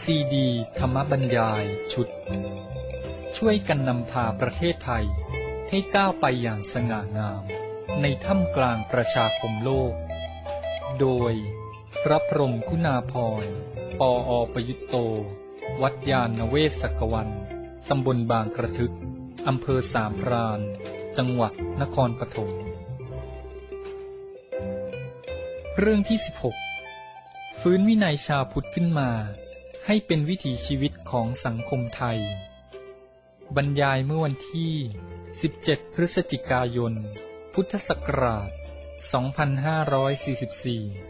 ซีดีธรรมบรรยายชุดช่วยกันนำพาประเทศไทยให้ก้าวไปอย่างสง่างามในท่ามกลางประชาคมโลกโดยพระพรหมคุณาภรณ์ ปอ.ประยุตโต วัดยานเวศกวันตำบลบางกระทึกอำเภอสามพรานจังหวัดนครปฐมเรื่องที่16ฟื้นวินัยชาวพุทธขึ้นมาให้เป็นวิถีชีวิตของสังคมไทยบรรยายเมื่อวันที่17พฤศจิกายนพุทธศักราช2544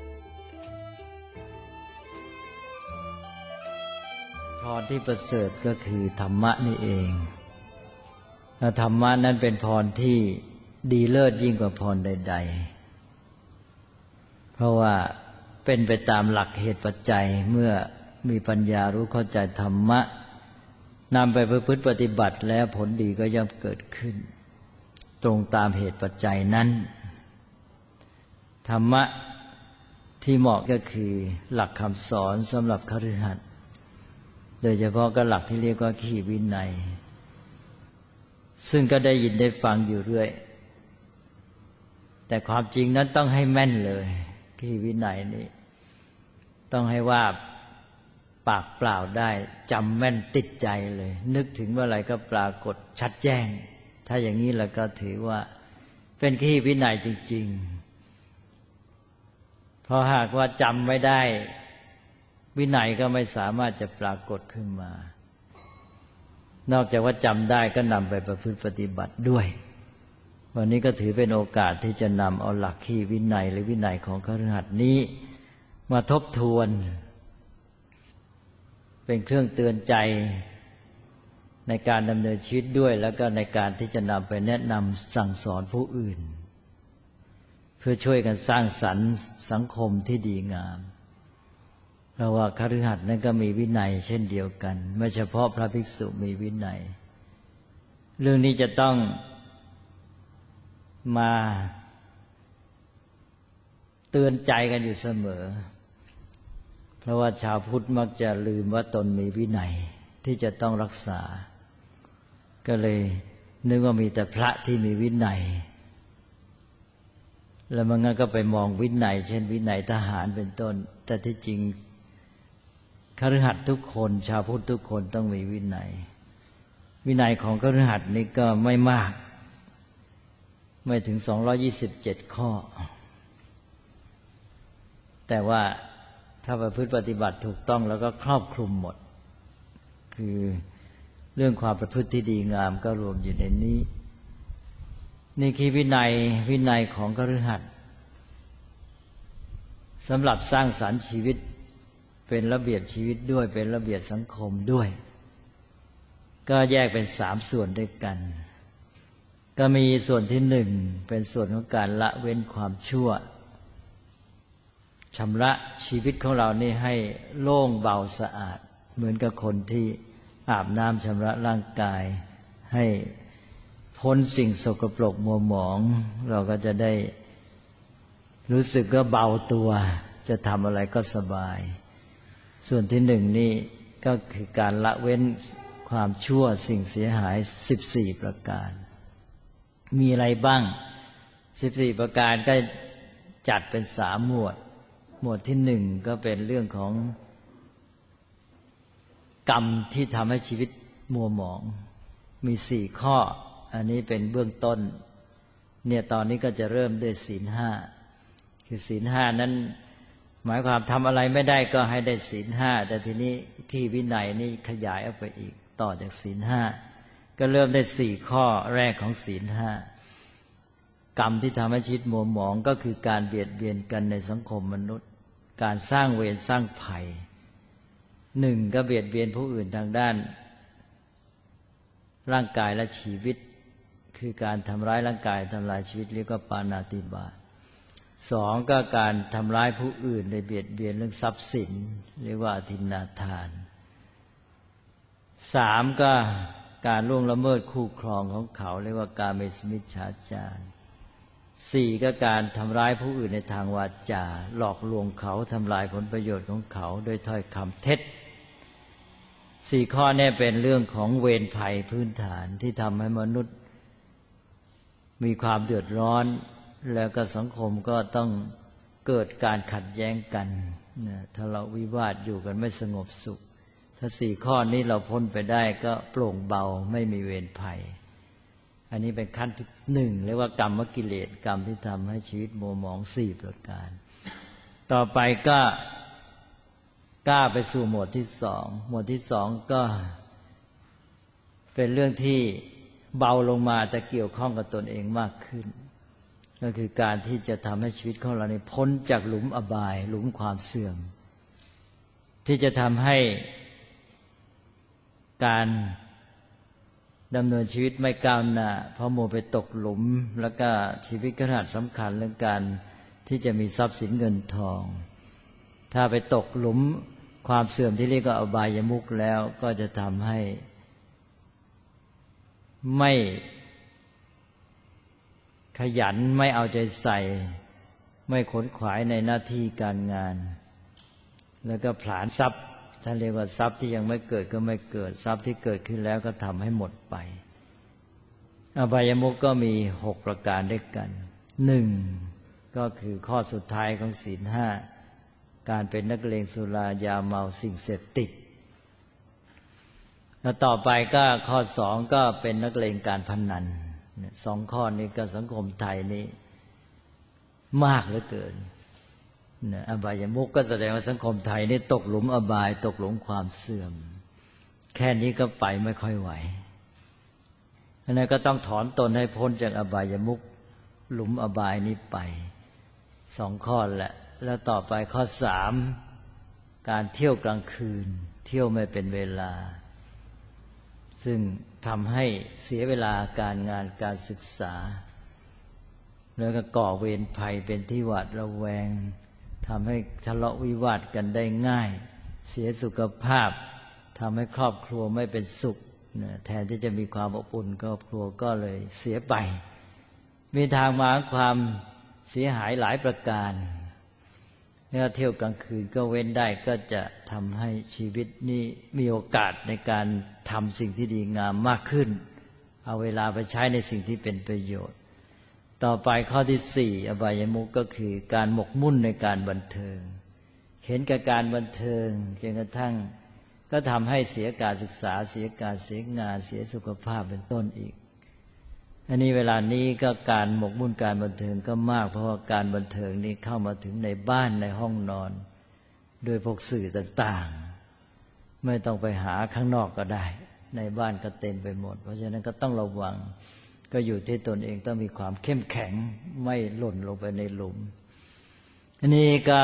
พรที่ประเสริฐก็คือธรรมะนี่เองและธรรมะนั้นเป็นพรที่ดีเลิศยิ่งกว่าพรใดๆเพราะว่าเป็นไปตามหลักเหตุปัจจัยเมื่อมีปัญญารู้เข้าใจธรรมะนำไปประพฤติปฏิบัติแล้วผลดีก็ย่อมเกิดขึ้นตรงตามเหตุปัจจัยนั้นธรรมะที่เหมาะก็คือหลักคำสอนสำหรับคฤหัสถ์โดยเฉพาะก็หลักที่เรียกว่าขีวินัยซึ่งก็ได้ยินได้ฟังอยู่เรื่อยแต่ความจริงนั้นต้องให้แม่นเลยขีวินัยนี้ต้องให้ว่าปากเปล่าได้จำแม่นติดใจเลยนึกถึงเมื่อไหร่ก็ปรากฏชัดแจ้งถ้าอย่างนี้แล้วก็ถือว่าเป็นขีวินัยจริงๆเพราะหากว่าจำไม่ได้วินัยก็ไม่สามารถจะปรากฏขึ้นมานอกจากว่าจำได้ก็นำไปประพฤติปฏิบัติด้วยวันนี้ก็ถือเป็นโอกาสที่จะนำเอาหลักขีวินัยหรือวินัยของคฤหัสถ์นี้มาทบทวนเป็นเครื่องเตือนใจในการดำเนินชีวิตด้วยแล้วก็ในการที่จะนำไปแนะนำสั่งสอนผู้อื่นเพื่อช่วยกันสร้างสรรค์สังคมที่ดีงามเพราะว่าคฤหัสถ์นั้นก็มีวินัยเช่นเดียวกันไม่เฉพาะพระภิกษุมีวินัยเรื่องนี้จะต้องมาเตือนใจกันอยู่เสมอเพราะว่าชาวพุทธมักจะลืมว่าตนมีวินัยที่จะต้องรักษาก็เลยนึกว่ามีแต่พระที่มีวินัยแล้วมันก็ไปมองวินัยเช่นวินัยทหารเป็นต้นแต่ที่จริงคฤหัสถ์ทุกคนชาวพุทธทุกคนต้องมีวินัยวินัยของคฤหัสถ์นี้ก็ไม่มากไม่ถึง227ข้อแต่ว่าถ้าประพฤติปฏิบัติถูกต้องแล้วก็ครอบคลุมหมดคือเรื่องความประพฤติที่ดีงามก็รวมอยู่ในนี้นี่คือวินัยของคฤหัสถ์สำหรับสร้างสรรค์ชีวิตเป็นระเบียบชีวิตด้วยเป็นระเบียบสังคมด้วยก็แยกเป็น3ส่วนด้วยกันก็มีส่วนที่1เป็นส่วนของการละเว้นความชั่วชำระชีวิตของเรานี่ให้โล่งเบาสะอาดเหมือนกับคนที่อาบน้ำชำระร่างกายให้พ้นสิ่งสกปรกมัวหมองเราก็จะได้รู้สึกว่าเบาตัวจะทำอะไรก็สบายส่วนที่1นี่ก็คือการละเว้นความชั่วสิ่งเสียหาย14ประการมีอะไรบ้าง14ประการก็จัดเป็น3หมวดหมวดที่1ก็เป็นเรื่องของกรรมที่ทำให้ชีวิตมัวหมองมี4ข้ออันนี้เป็นเบื้องต้นเนี่ยตอนนี้ก็จะเริ่มด้วยศีล5คือศีล5นั้นหมายความทำอะไรไม่ได้ก็ให้ได้ศีล5แต่ทีนี้ขีวินัยนี่ขยายออกไปอีกต่อจากศีล5ก็เริ่มได้4ข้อแรกของศีล5กรรมที่ทำให้ชีวิตมัวหมองก็คือการเบียดเบียนกันในสังคมมนุษย์การสร้างเวรสร้างภัย1ก็เบียดเบียนผู้อื่นทางด้านร่างกายและชีวิตคือการทำร้ายร่างกายทำลายชีวิตเรียกว่าปาณาติบาต2ก็การทำร้ายผู้อื่นโดยเบียดเบียนเรื่องทรัพย์สินเรียกว่าอทินนาทาน3ก็การล่วงละเมิดคู่ครองของเขาเรียกว่ากาเมสมิจฉาจาร4ก็การทำร้ายผู้อื่นในทางวาจาหลอกลวงเขาทำลายผลประโยชน์ของเขาด้วยถ้อยคำเท็จ 4 ข้อนี้เป็นเรื่องของเวรภัยพื้นฐานที่ทำให้มนุษย์มีความเดือดร้อนแล้วก็สังคมก็ต้องเกิดการขัดแย้งกันทะเลาะวิวาทอยู่กันไม่สงบสุขถ้า4 ข้อนี้เราพ้นไปได้ก็โปร่งเบาไม่มีเวรภัยอันนี้เป็นขั้นที่1เรียกว่ากรรมกิเลสกรรมที่ทำให้ชีวิตมัวหมอง4 ประการต่อไปก็กล้าไปสู่หมวดที่2หมวดที่2ก็เป็นเรื่องที่เบาลงมาแต่เกี่ยวข้องกับตนเองมากขึ้นก็คือการที่จะทำให้ชีวิตของเราพ้นจากหลุมอบายหลุมความเสื่อมที่จะทำให้การดำเนินชีวิตไม่ก้าวหน้าเพราะมัวไปตกหลุมแล้วก็ชีวิตขนาดสำคัญเรื่องการที่จะมีทรัพย์สินเงินทองถ้าไปตกหลุมความเสื่อมที่เรียกว่าอบายมุขแล้วก็จะทำให้ไม่ขยันไม่เอาใจใส่ไม่ขนขวายในหน้าที่การงานแล้วก็ผลาญทรัพย์ท่านเรียกว่าทรัพย์ที่ยังไม่เกิดก็ไม่เกิดทรัพย์ที่เกิดขึ้นแล้วก็ทำให้หมดไปอบายมุขก็มี6 ประการด้วยกัน1ก็คือข้อสุดท้ายของศีล 5การเป็นนักเลงสุรายาเมาสิ่งเสพติดแล้วต่อไปก็ข้อ2ก็เป็นนักเลงการพนัน2 ข้อนี้ก็สังคมไทยนี้มากเหลือเกินอบายมุขก็แสดงว่าสังคมไทยนี่ตกหลุมอบายตกหลุมความเสื่อมแค่นี้ก็ไปไม่ค่อยไหวฉะนั้นก็ต้องถอนตนให้พ้นจากอบายมุขหลุมอบายนี้ไป2 ข้อแหละแล้วต่อไปข้อ3การเที่ยวกลางคืนเที่ยวไม่เป็นเวลาซึ่งทำให้เสียเวลาการงานการศึกษาแล้วก็ก่อเวรภัยเป็นที่หวาดระแวงทำให้ทะเลาะวิวาทกันได้ง่ายเสียสุขภาพทำให้ครอบครัวไม่เป็นสุขแทนที่จะมีความอบอุ่นครอบครัวก็เลยเสียไปมีทางมาความเสียหายหลายประการถ้าเที่ยวกลางคืนก็เว้นได้ก็จะทำให้ชีวิตนี้มีโอกาสในการทำสิ่งที่ดีงามมากขึ้นเอาเวลาไปใช้ในสิ่งที่เป็นประโยชน์ต่อไปข้อที่4อบายมุขก็คือการหมกมุ่นในการบันเทิงเห็นกับการบันเทิงจนกระทั่งก็ทำให้เสียการศึกษาเสียการเสียงานเสียสุขภาพเป็นต้นอีกอันนี้เวลานี้ก็การหมกมุ่นการบันเทิงก็มากเพราะว่าการบันเทิงนี้เข้ามาถึงในบ้านในห้องนอนโดยพวกสื่อต่างๆไม่ต้องไปหาข้างนอกก็ได้ในบ้านก็เต็มไปหมดเพราะฉะนั้นก็ต้องระวังก็อยู่ที่ตนเองต้องมีความเข้มแข็งไม่หล่นลงไปในหลุมอันนี้ก็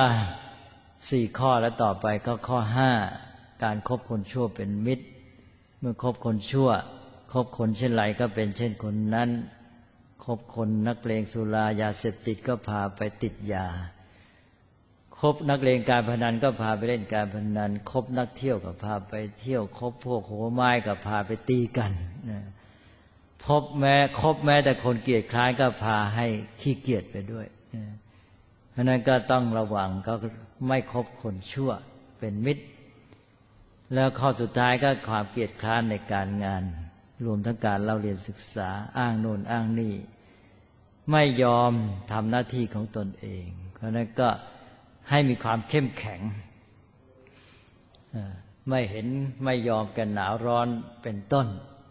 4 ข้อแล้วต่อไปก็ข้อ5การคบคนชั่วเป็นมิตรเมื่อคบคนชั่วคบคนเช่นไรก็เป็นเช่นคนนั้นคบคนนักเลงสุรายาเสพติดก็พาไปติดยาคบนักเลงการพนันก็พาไปเล่นการพนันคบนักเที่ยวก็พาไปเที่ยวคบพวกหัวไม้ก็พาไปตีกันคบแม้แต่คนเกียจคร้านก็พาให้ขี้เกียจไปด้วยเพราะนั้นก็ต้องระวังก็ไม่คบคนชั่วเป็นมิตรแล้วข้อสุดท้ายก็ความเกียจคร้านในการงานรวมทั้งการเล่าเรียนศึกษาอ้างโน่นอ้างนี่ไม่ยอมทำหน้าที่ของตนเองเพราะนั้นก็ให้มีความเข้มแข็งไม่ยอมกันหนาวร้อนเป็นต้น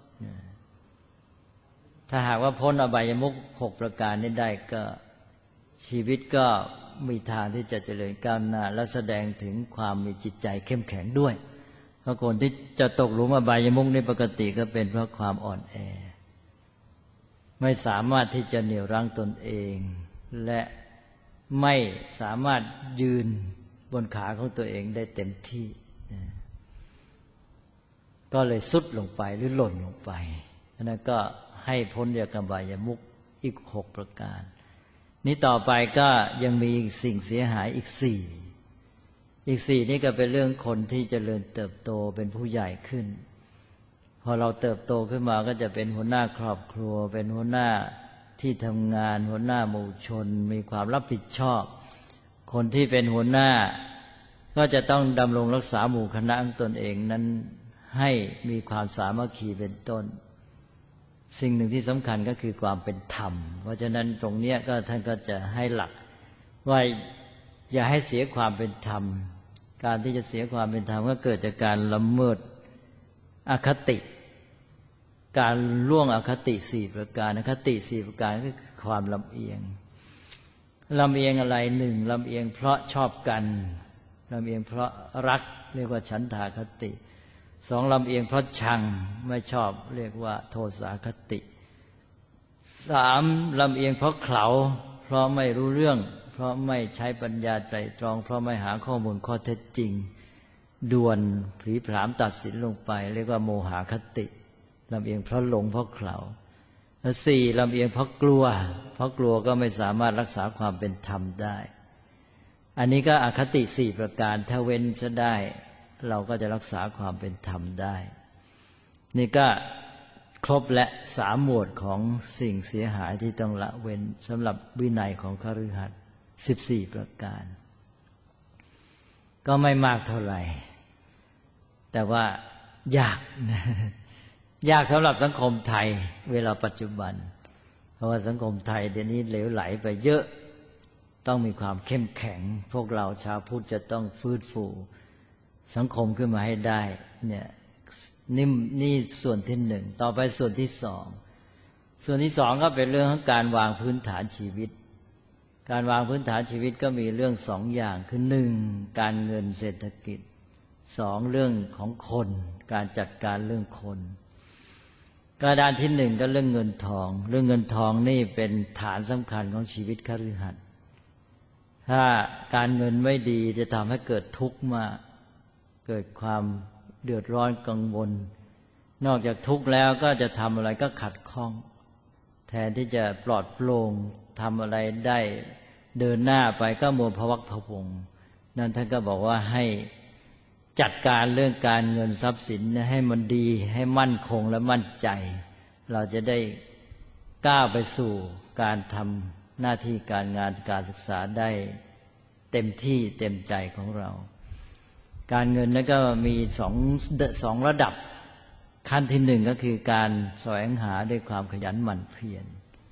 ถ้าหากว่าพ้นอบายมุข6 ประการนี้ได้ก็ชีวิตก็มีทางที่จะเจริญก้าวหน้าและแสดงถึงความมีจิตใจเข้มแข็งด้วยเพราะคนที่จะตกหลุมอบายมุขในปกติก็เป็นเพราะความอ่อนแอไม่สามารถที่จะเหนี่ยวรั้งตนเองและไม่สามารถยืนบนขาของตัวเองได้เต็มที่ก็เลยทรุดลงไปหรือหล่นลงไปนั้นก็ให้พ้นจากอบายมุขอีก6 ประการนี้ต่อไปก็ยังมีสิ่งเสียหายอีก4นี่ก็เป็นเรื่องคนที่เจริญเติบโตเป็นผู้ใหญ่ขึ้นพอเราเติบโตขึ้นมาก็จะเป็นหัวหน้าครอบครัวเป็นหัวหน้าที่ทำงานหัวหน้าหมู่ชนมีความรับผิดชอบคนที่เป็นหัวหน้าก็จะต้องดำรงรักษาหมู่คณะของตนเองนั้นให้มีความสามัคคีเป็นต้นสิ่งหนึ่งที่สำคัญก็คือความเป็นธรรมเพราะฉะนั้นตรงนี้ก็ท่านก็จะให้หลักว่าอย่าให้เสียความเป็นธรรมการที่จะเสียความเป็นธรรมก็เกิดจากการละเมิดอคติการล่วงอคติ4ประการอคติ4ประการก็คือความลำเอียงลำเอียงอะไรหนึ่งลำเอียงเพราะชอบกันลำเอียงเพราะรักเรียกว่าฉันทาคติสองลำเอียงเพราะชังไม่ชอบเรียกว่าโทสาคติสามลำเอียงเพราะเขลาเพราะไม่รู้เรื่องเพราะไม่ใช้ปัญญาไตร่ตรองเพราะไม่หาข้อมูลข้อเท็จจริงด่วนผลีผลามตัดสินลงไปเรียกว่าโมหคติลำเอียงเพราะหลงเพราะเขลาและสี่ลำเอียงเพราะกลัวก็ไม่สามารถรักษาความเป็นธรรมได้อันนี้ก็อคติ4ประการถ้าเว้นจะได้เราก็จะรักษาความเป็นธรรมได้นี่ก็ครบและ3หมวดของสิ่งเสียหายที่ต้องละเว้นสำหรับวินัยของคฤหัสถ์14ประการก็ไม่มากเท่าไหร่แต่ว่ายากยากสำหรับสังคมไทยเวลาปัจจุบันเพราะว่าสังคมไทยเดี๋ยวนี้เหลวไหลไปเยอะต้องมีความเข้มแข็งพวกเราชาวพุทธจะต้องฟื้นฟูสังคมขึ้นมาให้ได้เนี่ยนี่ส่วนที่หนึ่งต่อไปส่วนที่สองก็เป็นเรื่องของการวางพื้นฐานชีวิตการวางพื้นฐานชีวิตก็มีเรื่องสองอย่างคือหนึ่งการเงินเศรษฐกิจสองเรื่องของคนการจัดการเรื่องคนกระดานที่หนึ่งก็เรื่องเงินทองนี่เป็นฐานสำคัญของชีวิตคฤหัสถ์ถ้าการเงินไม่ดีจะทำให้เกิดทุกข์มากเกิดความเดือดร้อนกังวลนอกจากทุกข์แล้วก็จะทำอะไรก็ขัดข้องแทนที่จะปลอดโปร่งทำอะไรได้เดินหน้าไปก็มัวพะวักพะวงนั่นท่านก็บอกว่าให้จัดการเรื่องการเงินทรัพย์สินให้มันดีให้มั่นคงและมั่นใจเราจะได้ก้าวไปสู่การทำหน้าที่การงานการศึกษาได้เต็มที่เต็มใจของเราการเงินนั้นก็มีสองระดับขั้นที่หนึ่งก็คือการแสวงหาด้วยความขยันหมั่นเพียร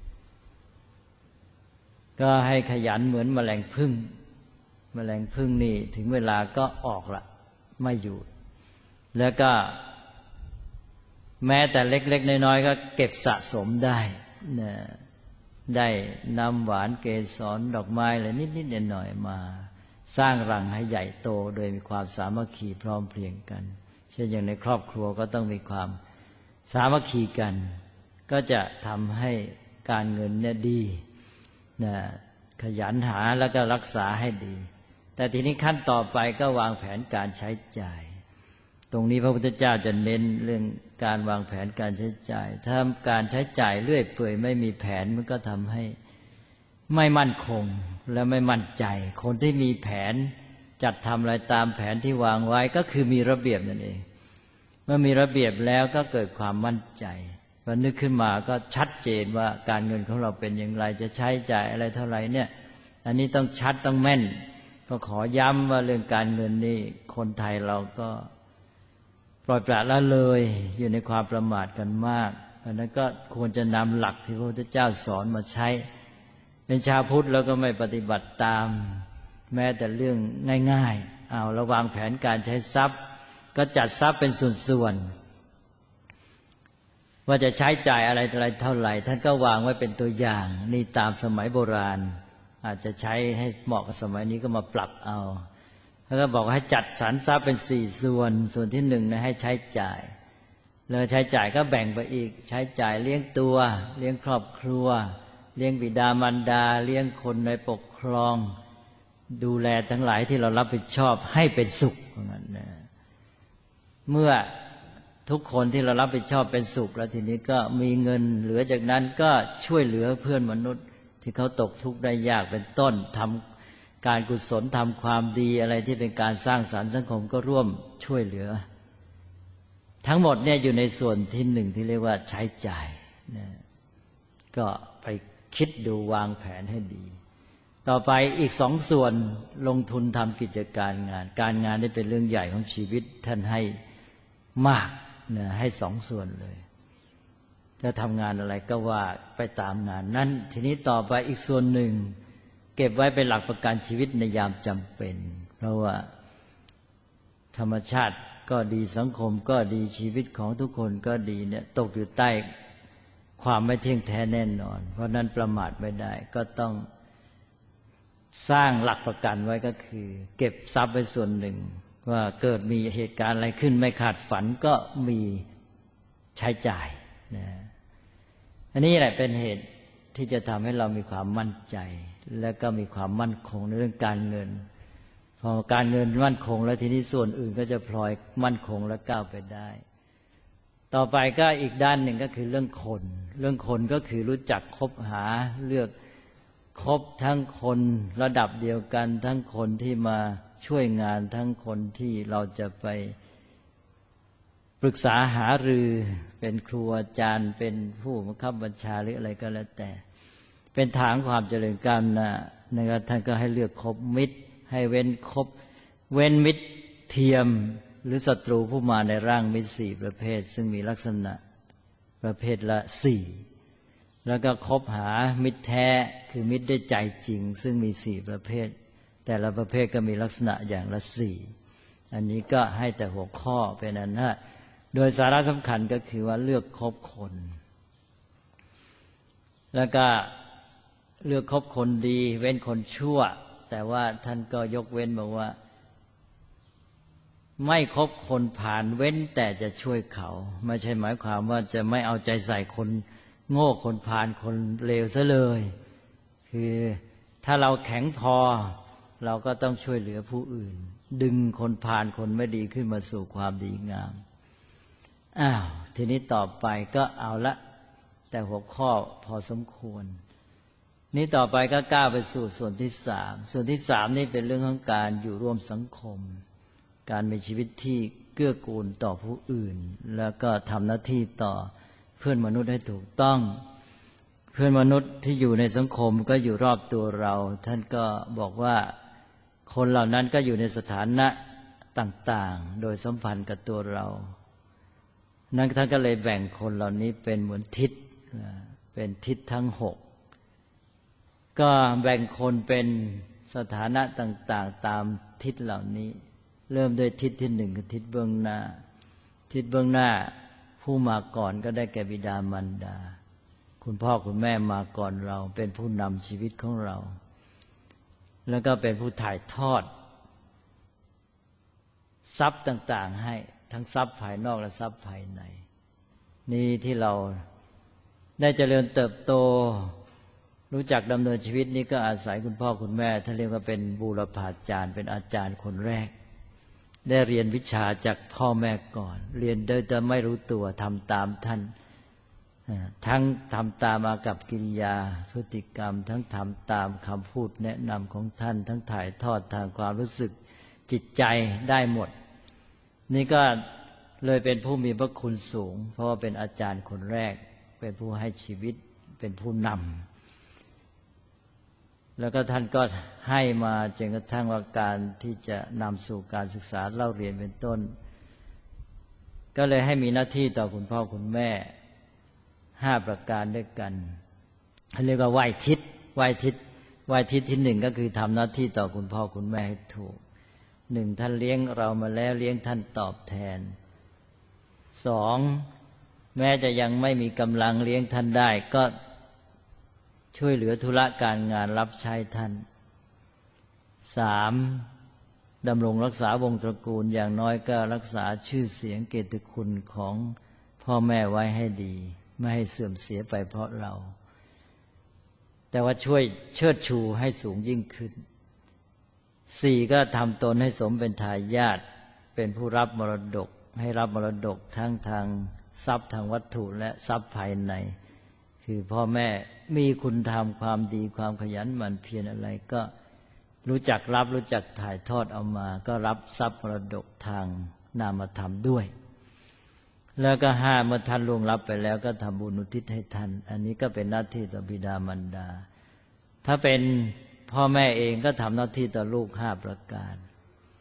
ก็ให้ขยันเหมือนแมลงผึ้งนี่ถึงเวลาก็ออกละไม่อยู่แล้วก็แม้แต่เล็กๆน้อยๆก็เก็บสะสมได้ได้น้ำหวานเกสรดอกไม้อะไรนิดๆหน่อยๆมาสร้างรังให้ใหญ่โตโดยมีความสามัคคีพร้อมเพรียงกันเช่นอย่างในครอบครัวก็ต้องมีความสามัคคีกันก็จะทำให้การเงินเนี่ยดีขยันหาแล้วก็รักษาให้ดีแต่ทีนี้ขั้นต่อไปก็วางแผนการใช้จ่ายตรงนี้พระพุทธเจ้าจะเน้นเรื่องการวางแผนการใช้จ่ายถ้าการใช้จ่ายเรื่อยเปื่อยไม่มีแผนมันก็ทำให้ไม่มั่นคงและไม่มั่นใจคนที่มีแผนจัดทำอะไรตามแผนที่วางไว้ก็คือมีระเบียบนั่นเองเมื่อมีระเบียบแล้วก็เกิดความมั่นใจพอนึกขึ้นมาก็ชัดเจนว่าการเงินของเราเป็นอย่างไรจะใช้จ่ายอะไรเท่าไหร่เนี่ยอันนี้ต้องชัดต้องแม่นก็ขอย้ำว่าเรื่องการเงินนี่คนไทยเราก็ปล่อยปละละเลยอยู่ในความประมาทกันมากเพราะนั้นก็ควรจะนำหลักที่พระพุทธเจ้าสอนมาใช้เป็นชาวพุทธแล้วก็ไม่ปฏิบัติตามแม้แต่เรื่องง่ายๆเอาระวางแผนการใช้ทรัพย์ก็จัดทรัพย์เป็นส่วนๆว่าจะใช้จ่ายอะไรเท่าไหร่ท่านก็วางไว้เป็นตัวอย่างนี่ตามสมัยโบราณอาจจะใช้ให้เหมาะกับสมัยนี้ก็มาปรับเอาแล้วก็บอกให้จัดสรรทรัพย์เป็น4ส่วนที่1นะให้ใช้จ่ายแล้วใช้จ่ายก็แบ่งไปอีกใช้จ่ายเลี้ยงตัวเลี้ยงครอบครัวเลี้ยงบิดามารดาเลี้ยงคนในปกครองดูแลทั้งหลายที่เรารับผิดชอบให้เป็นสุขนั้นนะเมื่อทุกคนที่เรารับผิดชอบเป็นสุขแล้วทีนี้ก็มีเงินเหลือจากนั้นก็ช่วยเหลือเพื่อนมนุษย์ที่เขาตกทุกข์ได้ยากเป็นต้นทำการกุศลทำความดีอะไรที่เป็นการสร้างสรรค์สังคมก็ร่วมช่วยเหลือทั้งหมดเนี่ยอยู่ในส่วนที่หนึ่งที่เรียกว่าใช้จ่ายนะก็ไปคิดดูวางแผนให้ดีต่อไปอีก2ส่วนลงทุนทำกิจการงานการงานนี่เป็นเรื่องใหญ่ของชีวิตท่านให้มากนะให้สองส่วนเลยจะทำงานอะไรก็ว่าไปตามงานนั้นทีนี้ต่อไปอีกส่วนหนึ่งเก็บไว้เป็นหลักประกันชีวิตในยามจำเป็นเพราะว่าธรรมชาติก็ดีสังคมก็ดีชีวิตของทุกคนก็ดีเนี่ยตกอยู่ใต้ความไม่เที่ยงแท้แน่นอนเพราะนั้นประมาทไม่ได้ก็ต้องสร้างหลักประกันไว้ก็คือเก็บทรัพย์ไว้ส่วนหนึ่งว่าเกิดมีเหตุการณ์อะไรขึ้นไม่คาดฝันก็มีใช้จ่ายนะอันนี้แหละเป็นเหตุที่จะทำให้เรามีความมั่นใจและก็มีความมั่นคงในเรื่องการเงินพอการเงินมั่นคงแล้วทีนี้ส่วนอื่นก็จะพลอยมั่นคงและก้าวไปได้ต่อไปก็อีกด้านหนึ่งก็คือเรื่องคนก็คือรู้จักคบหาเลือกคบทั้งคนระดับเดียวกันทั้งคนที่มาช่วยงานทั้งคนที่เราจะไปปรึกษาหารือเป็นครูอาจารย์เป็นผู้บังคับบัญชาหรืออะไรก็แล้วแต่เป็นทางความเจริญก้าวหน้านะครับท่านก็ให้เลือกคบมิตรให้เว้นมิตรเทียมหรือศัตรูผู้มาในร่างมิตรสี่ประเภทซึ่งมีลักษณะประเภทละสี่แล้วก็คบหามิตรแท้คือมิตรด้วยใจจริงซึ่งมีสี่ประเภทแต่ละประเภทก็มีลักษณะอย่างละสี่อันนี้ก็ให้แต่หัวข้อเป็นอันนะโดยสาระสำคัญก็คือว่าเลือกคบคนแล้วก็เลือกคบคนดีเว้นคนชั่วแต่ว่าท่านก็ยกเว้นบอกว่าไม่คบคนผ่านเว้นแต่จะช่วยเขาไม่ใช่หมายความว่าจะไม่เอาใจใส่คนโง่คนผ่านคนเลวซะเลยคือถ้าเราแข็งพอเราก็ต้องช่วยเหลือผู้อื่นดึงคนผ่านคนไม่ดีขึ้นมาสู่ความดีงามทีนี้ต่อไปก็เอาละแต่หัวข้อพอสมควรนี้ต่อไปก็ก้าวไปสู่ส่วนที่สามนี่เป็นเรื่องของการอยู่ร่วมสังคมการมีชีวิตที่เกื้อกูลต่อผู้อื่นแล้วก็ทำหน้าที่ต่อเพื่อนมนุษย์ให้ถูกต้องเพื่อนมนุษย์ที่อยู่ในสังคมก็อยู่รอบตัวเราท่านก็บอกว่าคนเหล่านั้นก็อยู่ในสถานะต่างๆโดยสัมพันธ์กับตัวเรานั้นท่านก็เลยแบ่งคนเหล่านี้เป็นเหมือนทิศเป็นทิศทั้งหกก็แบ่งคนเป็นสถานะต่างๆตามทิศเหล่านี้เริ่มด้วยทิศที่หนึ่งคือทิศเบื้องหน้าทิศเบื้องหน้าผู้มาก่อนก็ได้แก่บิดามารดาคุณพ่อคุณแม่มาก่อนเราเป็นผู้นำชีวิตของเราแล้วก็เป็นผู้ถ่ายทอดทรัพย์ต่างๆให้ทั้งทรัพย์ภายนอกและทรัพย์ภายในนี่ที่เราได้เจริญเติบโตรู้จักดำเนินชีวิตนี้ก็อาศัยคุณพ่อคุณแม่ท่านเรียกว่าเป็นบูรพาจารย์เป็นอาจารย์คนแรกได้เรียนวิชาจากพ่อแม่ก่อนเรียนโดยแต่ไม่รู้ตัวทำตามท่านทั้งทำตามอากัปกิริยาพฤติกรรมทั้งทำตามคำพูดแนะนำของท่านทั้งถ่ายทอดทางความรู้สึกจิตใจได้หมดนี่ก็เลยเป็นผู้มีพระคุณสูงเพราะว่าเป็นอาจารย์คนแรกเป็นผู้ให้ชีวิตเป็นผู้นำแล้วก็ท่านก็ให้มาจนกระทั่งว่าการที่จะนำสู่การศึกษาเล่าเรียนเป็นต้นก็เลยให้มีหน้าที่ต่อคุณพ่อคุณแม่5ประการด้วยกันเรียกว่าไหว้ทิศที่หนึ่งก็คือทำหน้าที่ต่อคุณพ่อคุณแม่ให้ถูก1ท่านเลี้ยงเรามาแล้วเลี้ยงท่านตอบแทน2แม้จะยังไม่มีกำลังเลี้ยงท่านได้ก็ช่วยเหลือธุระการงานรับใช้ท่าน3ดำรงรักษาวงตระกูลอย่างน้อยก็รักษาชื่อเสียงเกียรติคุณของพ่อแม่ไว้ให้ดีไม่ให้เสื่อมเสียไปเพราะเราแต่ว่าช่วยเชิดชูให้สูงยิ่งขึ้น4ก็ทำตนให้สมเป็นทายาทเป็นผู้รับมรดกให้รับมรดกทั้งทางทรัพย์ทางวัตถุและทรัพย์ภายในคือพ่อแม่มีคุณธรรมความดีความขยันหมั่นเพียรอะไรก็รู้จักรับรู้จักถ่ายทอดเอามาก็รับทรัพย์มรดกทางนามธรรมด้วยแล้วก็5เมื่อท่านล่วงลับไปแล้วก็ทำบุญอุทิศให้ท่านอันนี้ก็เป็นหน้าที่ต่อบิดามารดาถ้าเป็นพ่อแม่เองก็ทำหน้าที่ต่อลูก5ประการ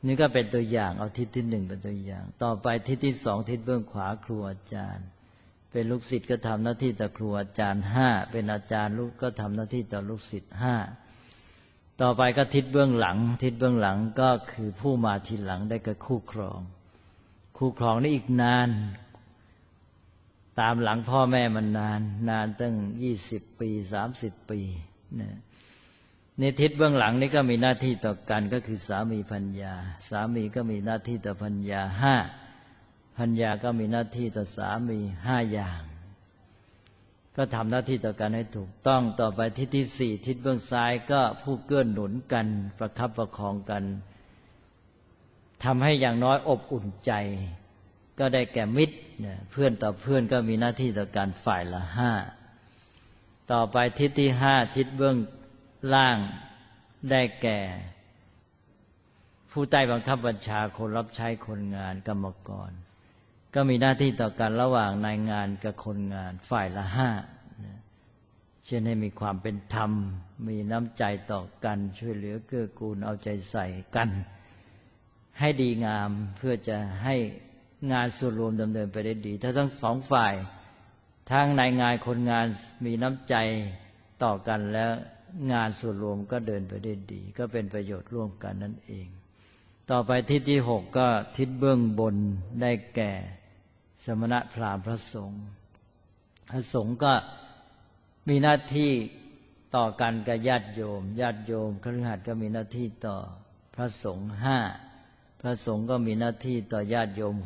นี่ก็เป็นตัวอย่างเอาทิศที่หนึ่งเป็นตัวอย่างต่อไปทิศที่สองทิศเบื้องขวาครูอาจารย์เป็นลูกศิษย์ก็ทำหน้าที่ต่อครูอาจารย์5เป็นอาจารย์ลูกก็ทำหน้าที่ต่อลูกศิษย์5ต่อไปก็ทิศเบื้องหลังทิศเบื้องหลังก็คือผู้มาทีหลังได้กับคู่ครองนี่อีกนานตามหลังพ่อแม่มันนานตั้ง20 ปี30 ปีนะในทิศเบื้องหลังนี่ก็มีหน้าที่ต่อกันก็คือสามีภรรยาสามีก็มีหน้าที่ต่อภรรยา5ภรรยาก็มีหน้าที่ต่อสามี5อย่างก็ทำหน้าที่ต่อกันให้ถูกต้องต่อไปทิศที่4ทิศเบื้องซ้ายก็ผู้เกื้อหนุนกันประคับประคองกันทำให้อย่างน้อยอบอุ่นใจก็ได้แก่มิตรเพื่อนต่อเพื่อนก็มีหน้าที่ต่อการฝ่ายละ5ต่อไปทิศที่5ทิศเบื้องล่างได้แก่ผู้ใต้บังคับบัญชาคนรับใช้คนงานกรรมกรก็มีหน้าที่ต่อกันระหว่างนายงานกับคนงานฝ่ายละ5เช่นให้มีความเป็นธรรมมีน้ำใจต่อกันช่วยเหลือเกื้อกูลเอาใจใส่กันให้ดีงามเพื่อจะให้งานส่วนรวมดำเนินไปได้ดีถ้าทั้งสองฝ่ายทั้งนายงานคนงานมีน้ำใจต่อกันแล้วงานส่วนรวมก็เดินไปได้ดีก็เป็นประโยชน์ร่วมกันนั่นเองต่อไปทิศที่6ก็ทิศเบื้องบนได้แก่สมณพราหมณ์พระสงฆ์พระสงฆ์ก็มีหน้าที่ต่อกันกับญาติโยมคฤหัสถ์ก็มีหน้าที่ต่อพระสงฆ์5พระสงฆ์ก็มีหน้าที่ต่อญาติโยม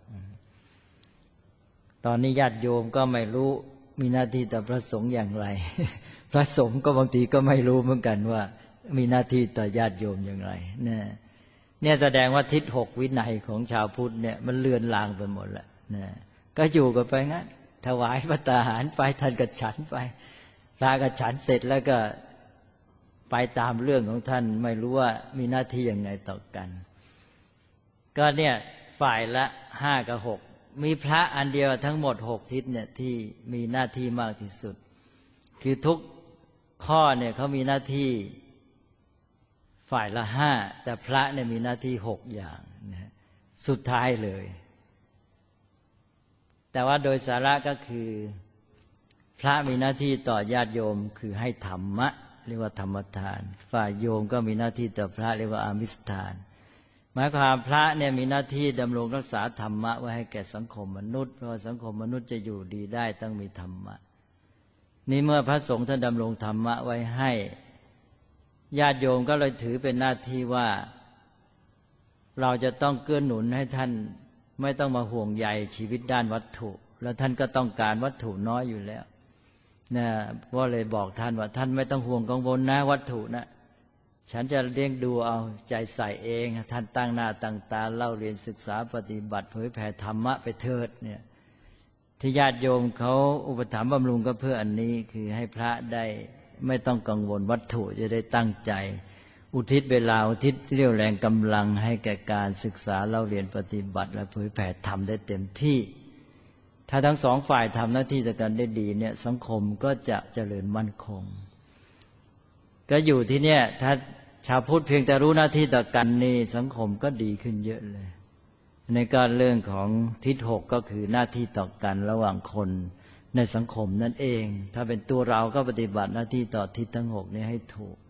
6ตอนนี้ญาติโยมก็ไม่รู้มีหน้าที่ต่อพระสงฆ์อย่างไรพระสงฆ์ก็บางทีก็ไม่รู้เหมือนกันว่ามีหน้าที่ต่อญาติโยมอย่างไรเนี่ยแสดงว่าทิศ6วินัยของชาวพุทธเนี่ยมันเลือนลางไปหมดแล้วก็อยู่กันไปงั้นถวายภัตตาหารไปท่านก็ฉันไปพระก็ฉันเสร็จแล้วก็ไปตามเรื่องของท่านไม่รู้ว่ามีหน้าที่อย่างไรต่อกันก็เนี่ยฝ่ายละ5กับ6มีพระอันเดียวทั้งหมด6ทิศเนี่ยที่มีหน้าที่มากที่สุดคือทุกข้อเนี่ยเขามีหน้าที่ฝ่ายละ5แต่พระเนี่ยมีหน้าที่6อย่างนะสุดท้ายเลยแต่ว่าโดยสาระก็คือพระมีหน้าที่ต่อญาติโยมคือให้ธรรมะเรียกว่าธรรมทานฝ่ายโยมก็มีหน้าที่ต่อพระเรียกว่าอามิสทานหมายความพระเนี่ยมีหน้าที่ดำรงรักษาธรรมะไว้ให้แก่สังคมมนุษย์เพราะสังคมมนุษย์จะอยู่ดีได้ต้องมีธรรมะนี่เมื่อพระสงฆ์ท่านดำรงธรรมะไว้ให้ญาติโยมก็เลยถือเป็นหน้าที่ว่าเราจะต้องเกื้อหนุนให้ท่านไม่ต้องมาห่วงใยชีวิตด้านวัตถุแล้วท่านก็ต้องการวัตถุน้อยอยู่แล้วนะว่าเลยบอกท่านว่าท่านไม่ต้องห่วงกังวลนะวัตถุนะฉันจะเลี้ยงดูเอาใจใส่เองท่านตั้งหน้าตั้งตาเล่าเรียนศึกษาปฏิบัติเผยแผ่ธรรมะไปเถิดเนี่ยที่ญาติโยมเขาอุปถัมภ์บำรุงก็เพื่ออันนี้คือให้พระได้ไม่ต้องกังวลวัตถุจะได้ตั้งใจอุทิศเวลาอุทิศเรี่ยวแรงกำลังให้แก่การศึกษาเล่าเรียนปฏิบัติและเผยแผ่ธรรมได้เต็มที่ถ้าทั้งสองฝ่ายทำหน้าที่ต่อกันได้ดีเนี่ยสังคมก็จะเจริญมั่นคงก็อยู่ที่เนี่ยถ้าชาวพุทธเพียงแต่รู้หน้าที่ต่อกันนี่สังคมก็ดีขึ้นเยอะเลยในการเรื่องของทิศ6ก็คือหน้าที่ต่อกันระหว่างคนในสังคมนั่นเองถ้าเป็นตัวเราก็ปฏิบัติหน้าที่ต่อทิศทั้ง6นี้ให้ถูก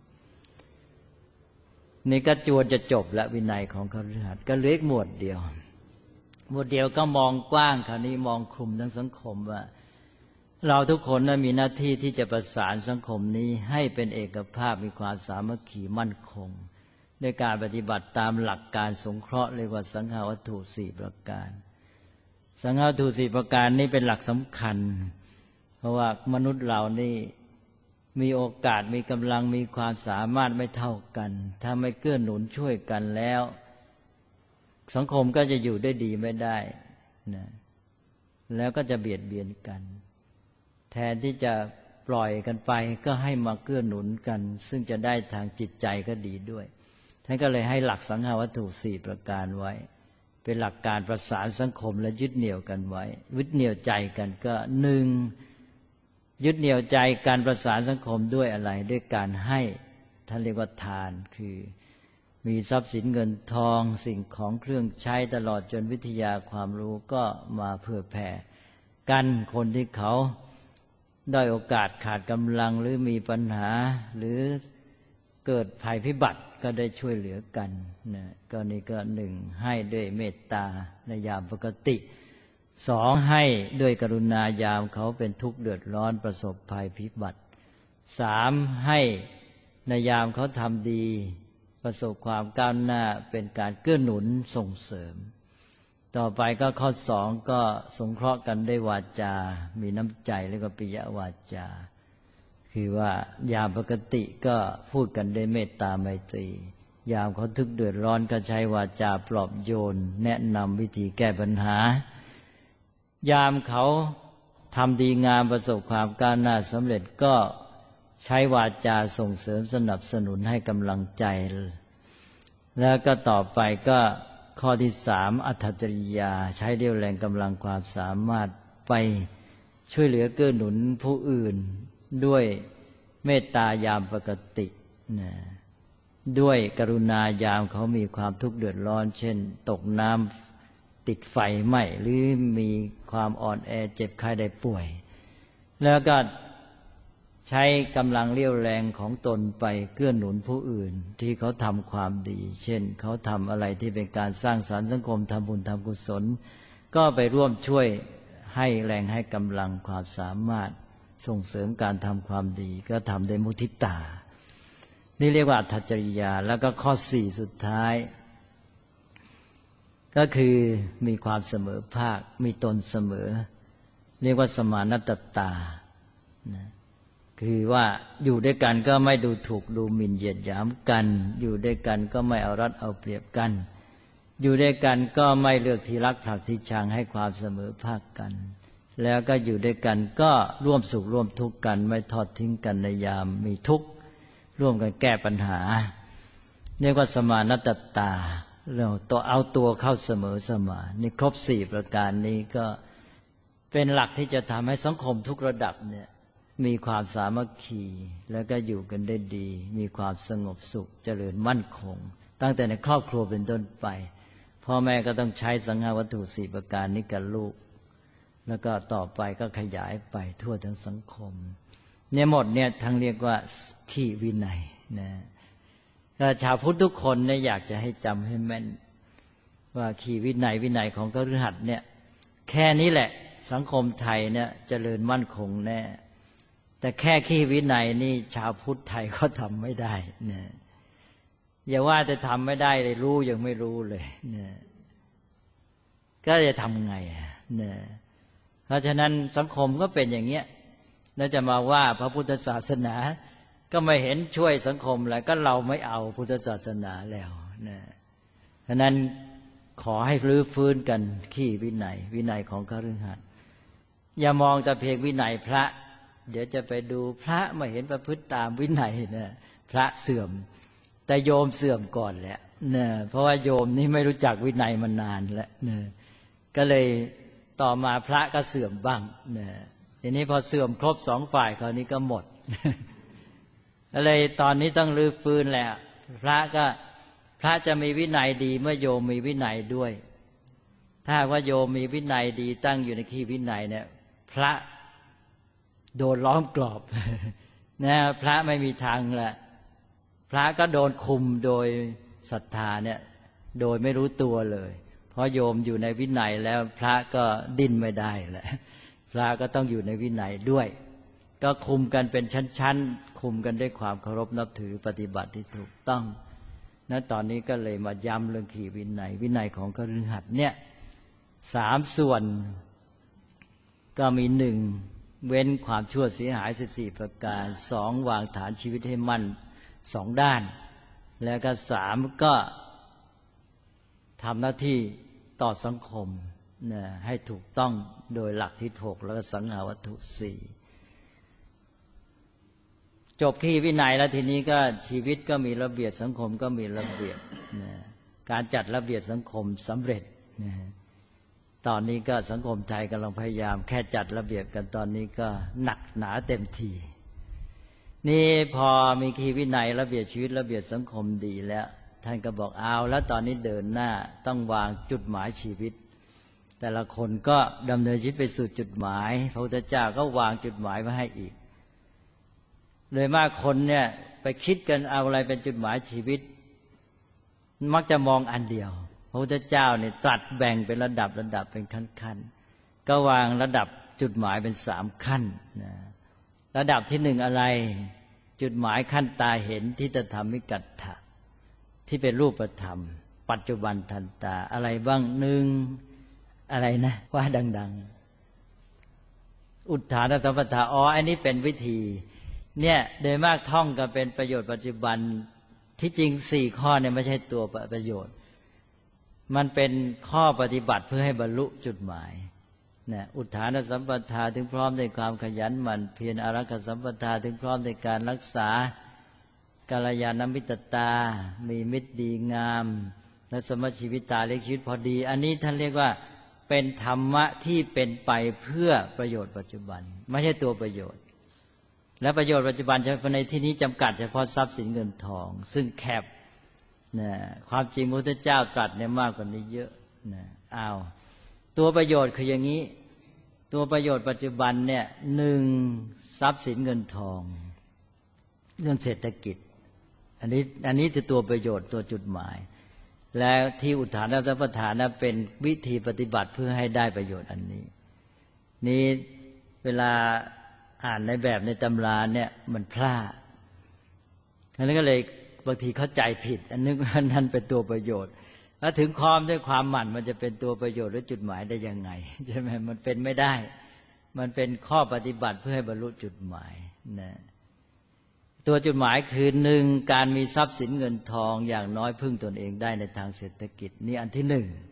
นี่ก็จวนจะจบและวินัยของคฤหัสถ์ก็เหลืออีกหมวดเดียวก็มองกว้างคราวนี้มองคลุมทั้งสังคมว่าเราทุกคนนั้นมีหน้าที่ที่จะประสานสังคมนี้ให้เป็นเอกภาพมีความสามัคคีมั่นคงในการปฏิบัติตามหลักการสงเคราะห์เรียกว่าสังฆาวัตถุ4ประการสังฆาวัตถุ4ประการนี้เป็นหลักสำคัญเพราะว่ามนุษย์เรานี่มีโอกาสมีกำลังมีความสามารถไม่เท่ากันถ้าไม่เกื้อหนุนช่วยกันแล้วสังคมก็จะอยู่ได้ดีไม่ได้นะแล้วก็จะเบียดเบียนกันแทนที่จะปล่อยกันไปก็ให้มาเกื้อหนุนกันซึ่งจะได้ทางจิตใจก็ดีด้วยท่านก็เลยให้หลักสังฆาวัตถุ4ประการไว้เป็นหลักการประสานสังคมและยึดเหนี่ยวกันไว้ยึดเหนี่ยวใจกันก็1ยึดเหนี่ยวใจการประสานสังคมด้วยอะไรด้วยการให้ท่านเรียกว่าทานคือมีทรัพย์สินเงินทองสิ่งของเครื่องใช้ตลอดจนวิทยาความรู้ก็มาเผื่อแผ่กันคนที่เขาได้โอกาสขาดกำลังหรือมีปัญหาหรือเกิดภัยพิบัติก็ได้ช่วยเหลือกันนะก็นี่ก็หนึ่งให้ด้วยเมตตาในยามปกติสองให้ด้วยกรุณายามเขาเป็นทุกข์เดือดร้อนประสบภัยพิบัติสามให้ในยามเขาทำดีประสบความก้าวหน้าเป็นการเกื้อหนุนส่งเสริมต่อไปก็ข้อสองก็สงเคราะห์กันด้วยวาจามีน้ำใจแล้วก็ปิยวาจาคือว่ายามปกติก็พูดกันด้วยเมตตาไมตรียามเขาทุกข์เดือดร้อนก็ใช้วาจาปลอบโยนแนะนำวิธีแก้ปัญหายามเขาทำดีงามประสบความก้าวหน้าสำเร็จก็ใช้วาจาส่งเสริมสนับสนุนให้กำลังใจแล้วก็ต่อไปก็ข้อที่สามอัตถจริยาใช้เรี่ยวแรงกำลังความสามารถไปช่วยเหลือเกื้อหนุนผู้อื่นด้วยเมตตายามปกติด้วยกรุณายามเขามีความทุกข์เดือดร้อนเช่นตกน้ำติดไฟไหม้หรือมีความอ่อนแอเจ็บไข้ได้ป่วยแล้วก็ใช้กำลังเรี่ยวแรงของตนไปเกื้อหนุนผู้อื่นที่เขาทำความดีเช่นเขาทำอะไรที่เป็นการสร้างสรรค์สังคมทำบุญทำกุศลก็ไปร่วมช่วยให้แรงให้กำลังความสามารถส่งเสริมการทำความดีก็ทำด้วยมุทิตานี่เรียกว่าอัตถจริยาแล้วก็ข้อสี่สุดท้ายก็คือมีความเสมอภาคมีตนเสมอเรียกว่าสมานัตตาคือว่าอยู่ด้วยกันก็ไม่ดูถูกดูหมิ่นเหยียดหยามกันอยู่ด้วยกันก็ไม่เอารัดเอาเปรียบกันอยู่ด้วยกันก็ไม่เลือกที่รักผลักที่ชังให้ความเสมอภาคกันแล้วก็อยู่ด้วยกันก็ร่วมสุขร่วมทุกข์กันไม่ทอดทิ้งกันในยามมีทุกข์ร่วมกันแก้ปัญหาเรียกว่าสมานัตตาเราตัวเอาตัวเข้าเสมอสมานี่ครบสี่ประการนี้ก็เป็นหลักที่จะทำให้สังคมทุกระดับเนี่ยมีความสามัคคีแล้วก็อยู่กันได้ดีมีความสงบสุขเจริญมั่นคงตั้งแต่ในครอบครัวเป็นต้นไปพ่อแม่ก็ต้องใช้สังฆวัตถุสี่ประการนี้กับลูกแล้วก็ต่อไปก็ขยายไปทั่วทั้งสังคมเนี่ยหมดเนี่ยทั้งเรียกว่าขีวินัยนะก็ชาวพุทธทุกคนเนี่ยอยากจะให้จำให้แม่นว่าขีวินัยของคฤหัสถ์เนี่ยแค่นี้แหละสังคมไทยเนี่ยเจริญมั่นคงแน่แต่แค่ขีวินัยนี่ชาวพุทธไทยก็ทำไม่ได้นะอย่าว่าแต่ทำไม่ได้เลยรู้ยังไม่รู้เลยนะก็จะทำไงนะเพราะฉะนั้นสังคมก็เป็นอย่างเงี้ยแล้วจะมาว่าพระพุทธศาสนาก็ไม่เห็นช่วยสังคมแล้วก็เราไม่เอาพุทธศาสนาแล้วนะฉะนั้นขอให้รื้อฟื้นกันขี้วินัยของคฤหัสถ์อย่ามองแต่เพียงวินัยพระเดี๋ยวจะไปดูพระไม่เห็นประพฤติตามวินัยนะพระเสื่อมแต่โยมเสื่อมก่อนแหละนะเพราะว่าโยมนี่ไม่รู้จักวินัยมานานแล้วนะก็เลยต่อมาพระก็เสื่อมบ้างนะทีนี้พอเสื่อมครบสองฝ่ายคราวนี้ก็หมดก็เลยตอนนี้ต้องรื้อฟื้นแหละพระจะมีวินัยดีเมื่อโยมมีวินัยด้วยถ้าว่าโยมมีวินัยดีตั้งอยู่ในขีวินัยเนี่ยพระโดนล้อมกรอบนะพระไม่มีทางละพระก็โดนคุมโดยศรัทธาเนี่ยโดยไม่รู้ตัวเลยเพราะโยมอยู่ในวินัยแล้วพระก็ดิ้นไม่ได้แหละพระก็ต้องอยู่ในวินัยด้วยก็คุมกันเป็นชั้นๆคุมกันด้วยความเคารพนับถือปฏิบัติที่ถูกต้องนะตอนนี้ก็เลยมาย้ำเรื่องขีวินัยของคฤหัสถ์เนี่ย3ส่วนก็มี1เว้นความชั่วเสียหาย14ประการ2วางฐานชีวิตให้มั่น2ด้านแล้วก็3ก็ทำหน้าที่ต่อสังคมนะให้ถูกต้องโดยหลักทิศ6แล้วก็สังฆวัตถุ4จบขีวินัยแล้วทีนี้ก็ชีวิตก็มีระเบียบสังคมก็มีระเบียบนะการจัดระเบียบสังคมสำเร็จนะตอนนี้ก็สังคมไทยกำลังพยายามแค่จัดระเบียบกันตอนนี้ก็หนักหนาเต็มทีนี่พอมีขีวินัยระเบียบชีวิตระเบียบสังคมดีแล้วท่านก็บอกเอาแล้วตอนนี้เดินหน้าต้องวางจุดหมายชีวิตแต่ละคนก็ดำเนินชีวิตไปสู่จุดหมายพระพุทธเจ้าก็วางจุดหมายไว้ให้อีกเลยมากคนเนี่ยไปคิดกันเอาอะไรเป็นจุดหมายชีวิตมักจะมองอันเดียวพระพุทธเจ้าเนี่ยตรัสแบ่งเป็นระดับเป็นขั้นๆก็วางระดับจุดหมายเป็น3ขั้นนะระดับที่1อะไรจุดหมายขั้นตาเห็นทิฏฐธรรมิกัตถะที่เป็นรูปธรรมปัจจุบันทันตาอะไรบ้าง1อะไรนะว่าดังๆอุทธานสัมปทาอันนี้เป็นวิธีเนี่ยโดยมากท่องกันเป็นประโยชน์ปัจจุบันที่จริง4ข้อเนี่ยไม่ใช่ตัวประโยชน์มันเป็นข้อปฏิบัติเพื่อให้บรรลุจุดหมายนะอุทธานสัมปทาถึงพร้อมในความขยันหมั่นเพียรอารักขสัมปทาถึงพร้อมในการรักษากัลยาณมิตรตามีมิตรดีงามและสมชีวิตาเลี้ยงชีวิตพอดีอันนี้ท่านเรียกว่าเป็นธรรมะที่เป็นไปเพื่อประโยชน์ปัจจุบันไม่ใช่ตัวประโยชน์และประโยชน์ปัจจุบันในที่นี้จำกัดเฉพาะทรัพย์สินเงินทองซึ่งแคบนะความจริงพระพุทธเจ้าตรัสเนี่ยมากกว่านี้เยอะนะตัวประโยชน์คืออย่างนี้ตัวประโยชน์ปัจจุบันเนี่ย1ทรัพย์สินเงินทองเรื่องเศรษฐกิจอันนี้คือตัวประโยชน์ตัวจุดหมายและที่อุทธานสัมปทานเป็นวิธีปฏิบัติเพื่อให้ได้ประโยชน์อันนี้เวลาอ่านในแบบในตำราเนี่ยมันพลาดอันนั้นก็เลยบางทีเข้าใจผิดอันนึกว่านั่นเป็นตัวประโยชน์แล้วถึงความด้วยความหมั่นมันจะเป็นตัวประโยชน์หรือจุดหมายได้ยังไงใช่ไหมมันเป็นไม่ได้มันเป็นข้อปฏิบัติเพื่อให้บรรลุจุดหมายนะตัวจุดหมายคือ1การมีทรัพย์สินเงินทองอย่างน้อยพึ่งตนเองได้ในทางเศรษฐกิจนี่อันที่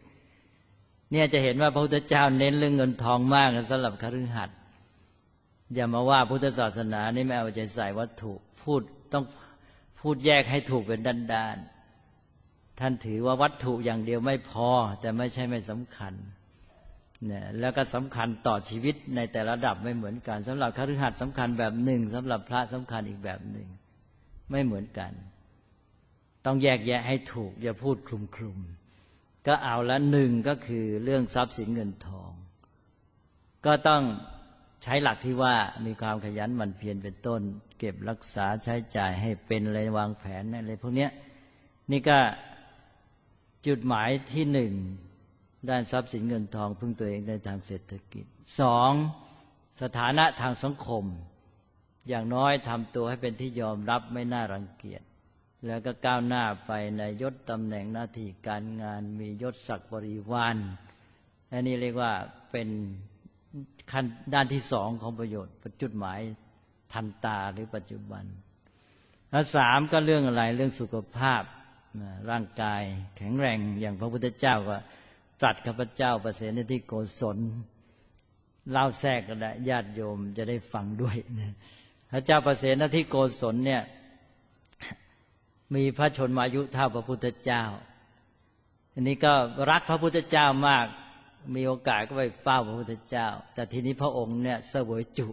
1เนี่ยจะเห็นว่าพระพุทธเจ้าเน้นเรื่องเงินทองมากสำหรับคฤหัสถ์อย่ามาว่าพุทธศาสนานี่ไม่เอาใจใส่วัตถุต้องพูดแยกให้ถูกเป็นด้านๆท่านถือว่าวัตถุอย่างเดียวไม่พอแต่ไม่ใช่ไม่สำคัญเนี่ยแล้วก็สำคัญต่อชีวิตในแต่ละระดับไม่เหมือนกันสำหรับคฤหัสถ์สำคัญแบบหนึ่งสำหรับพระสำคัญอีกแบบหนึ่งไม่เหมือนกันต้องแยกแยะให้ถูกอย่าพูดคลุมๆก็เอาละ1ก็คือเรื่องทรัพย์สินเงินทองก็ต้องใช้หลักที่ว่ามีความขยันหมั่นเพียรเป็นต้นเก็บรักษาใช้จ่ายให้เป็นอะไรวางแผนอะไรพวกนี้นี่ก็จุดหมายที่1ด้านทรัพย์สินเงินทองพึ่งตัวเองในทางเศรษฐกิจ2สถานะทางสังคมอย่างน้อยทำตัวให้เป็นที่ยอมรับไม่น่ารังเกียจแล้วก็ก้าวหน้าไปในยศตำแหน่งหน้าที่การงานมียศศักดิ์บริวารอันนี้เรียกว่าเป็นขั้นด้านที่2ของประโยชน์จุดหมายทันตาหรือปัจจุบันและ3ก็เรื่องอะไรเรื่องสุขภาพร่างกายแข็งแรงอย่างพระพุทธเจ้าก็ตรัสข้าพเจ้าประเสนที่โกศลเล่าแทรกก็ได้ญาติโยมจะได้ฟังด้วยพระเจ้าประเสนที่โกศลเนี่ยมีพระชนมายุเท่าพระพุทธเจ้าอันนี้ก็รักพระพุทธเจ้ามากมีโอกาสก็ไปเฝ้าพระพุทธเจ้าแต่ทีนี้พระองค์เนี่ยเสวยจุ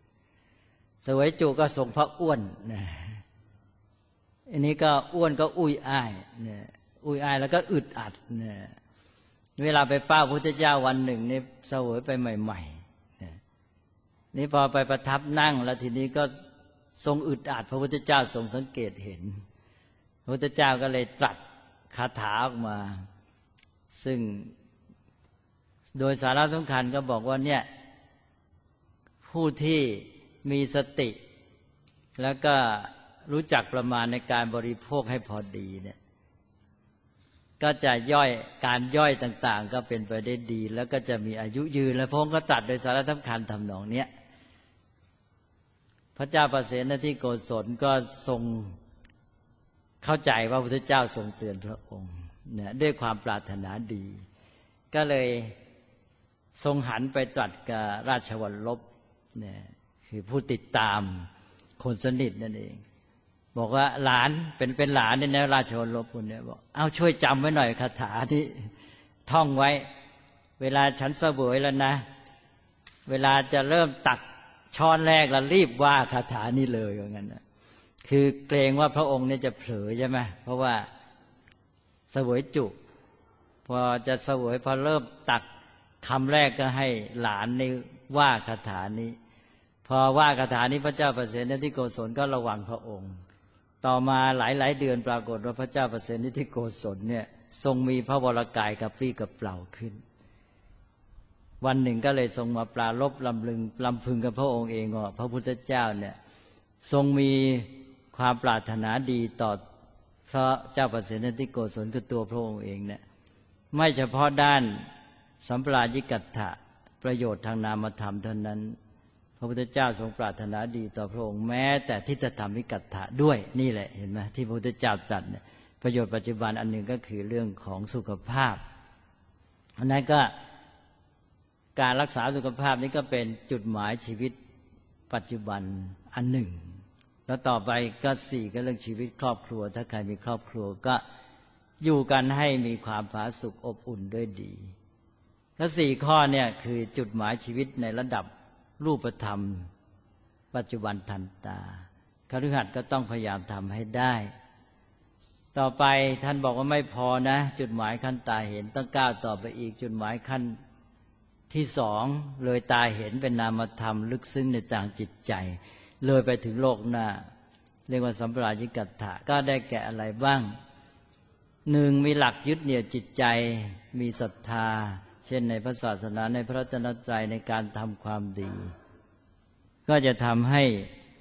ก็ทรงพระอ้วนอันนี้ก็อ้วนก็อุ้ยอ้ายเนี่ยอุ้ยอ้ายแล้วก็อึดอัดเนี่ยเวลาไปเฝ้าพระพุทธเจ้าวันหนึ่งนี่เสวยไปใหม่ๆนี่พอไปประทับนั่งแล้วทีนี้ก็ทรงอึดอัดพระพุทธเจ้าทรงสังเกตเห็นพระพุทธเจ้าก็เลยตรัสคาถาออกมาซึ่งโดยสาระสำคัญก็บอกว่าเนี่ยผู้ที่มีสติแล้วก็รู้จักประมาณในการบริโภคให้พอดีเนี่ยก็จะการย่อยต่างๆก็เป็นไปได้ดีแล้วก็จะมีอายุยืนและพระองค์ก็ตรัสโดยสาระสำคัญทำนองเนี้ยพระเจ้าประเสนที่โกศลก็ทรงเข้าใจว่าพระพุทธเจ้าทรงเตือนพระองค์เนี่ยด้วยความปรารถนาดีก็เลยทรงหันไปตรัสกับราชวัลลบเนี่ยคือผู้ติดตามคนสนิทนั่นเองบอกว่าหลานเป็นหลานเนี่ยนะราชวัลลบคนนี้บอกเอาช่วยจำไว้หน่อยคาถาที่ท่องไว้เวลาฉันเสวยแล้วนะเวลาจะเริ่มตักช้อนแรกแล้วรีบว่าคาถานี้เลยอย่างนั้นนะคือเกรงว่าพระองค์เนี่ยจะเผลอใช่ไหมเพราะว่าเสวยจุพอจะเสวยพอเริ่มตักคำแรกก็ให้หลานในว่าคาถานี้พอว่าคาถานี้พระเจ้าประเสนทิโกศลก็ระวังพระองค์ต่อมาหลายๆเดือนปรากฏว่าพระเจ้าประเสนทิโกศลเนี่ยทรงมีพระวรกายกระปรี้กระเปร่าขึ้นวันหนึ่งก็เลยทรงมาปรารภลำพึงกับพระองค์เองว่าพระพุทธเจ้าเนี่ยทรงมีความปรารถนาดีต่อพระเจ้าประเสนทิโกศลคือตัวพระองค์เองเนี่ยไม่เฉพาะด้านสัมปรายิกัตถะประโยชน์ทางนามธรรมเท่านั้นพระพุทธเจ้าทรงปรารถนาดีต่อพระองค์แม้แต่ทิฏฐธรรมิกัตถะด้วยนี่แหละเห็นไหมที่พระพุทธเจ้าตรัสเนี่ยประโยชน์ปัจจุบันอันหนึ่งก็คือเรื่องของสุขภาพอันนั้นก็การรักษาสุขภาพนี้ก็เป็นจุดหมายชีวิตปัจจุบันอันหนึ่งแล้วต่อไปก็4ก็เรื่องชีวิตครอบครัวถ้าใครมีครอบครัวก็อยู่กันให้มีความผาสุกอบอุ่นด้วยดีแล้ว4ข้อเนี่ยคือจุดหมายชีวิตในระดับรูปธรรมปัจจุบันทันตาคฤหัสถ์ก็ต้องพยายามทำให้ได้ต่อไปท่านบอกว่าไม่พอนะจุดหมายขั้นตาเห็นต้องก้าวต่อไปอีกจุดหมายขั้นที่2เลยตาเห็นเป็นนามธรรมลึกซึ้งในทางจิตใจเลยไปถึงโลกหน้าเรียกว่าสัมปรายิกัตถะก็ได้แก่อะไรบ้าง1มีหลักยึดเหนี่ยวจิตใจมีศรัทธาเช่นในพระศาสนาในพระรัตนตรัยในการทำความดีก็จะทำให้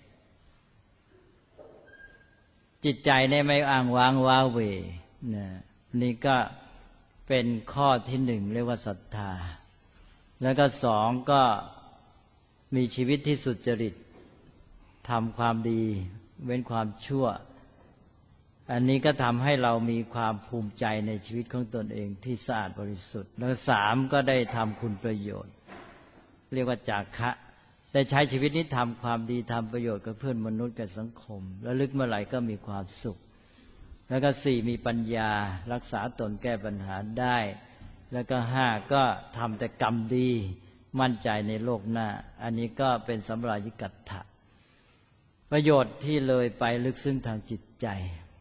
จิตใจไม่อ้างว้างว้าเหวนี่ก็เป็นข้อที่1เรียกว่าศรัทธาแล้วก็2ก็มีชีวิตที่สุจริตทำความดีเว้นความชั่วอันนี้ก็ทำให้เรามีความภูมิใจในชีวิตของตนเองที่สะอาดบริสุทธิ์แล้ว3ก็ได้ทำคุณประโยชน์เรียกว่าจาคะได้ใช้ชีวิตนี้ทำความดีทำประโยชน์กับเพื่อนมนุษย์กับสังคมแล้วลึกเมื่อไหร่ก็มีความสุขแล้วก็4มีปัญญารักษาตนแก้ปัญหาได้แล้วก็5ก็ทำแต่กรรมดีมั่นใจในโลกหน้าอันนี้ก็เป็นสัมปรายิกัตถะประโยชน์ที่เลยไปลึกซึ้งทางจิตใจ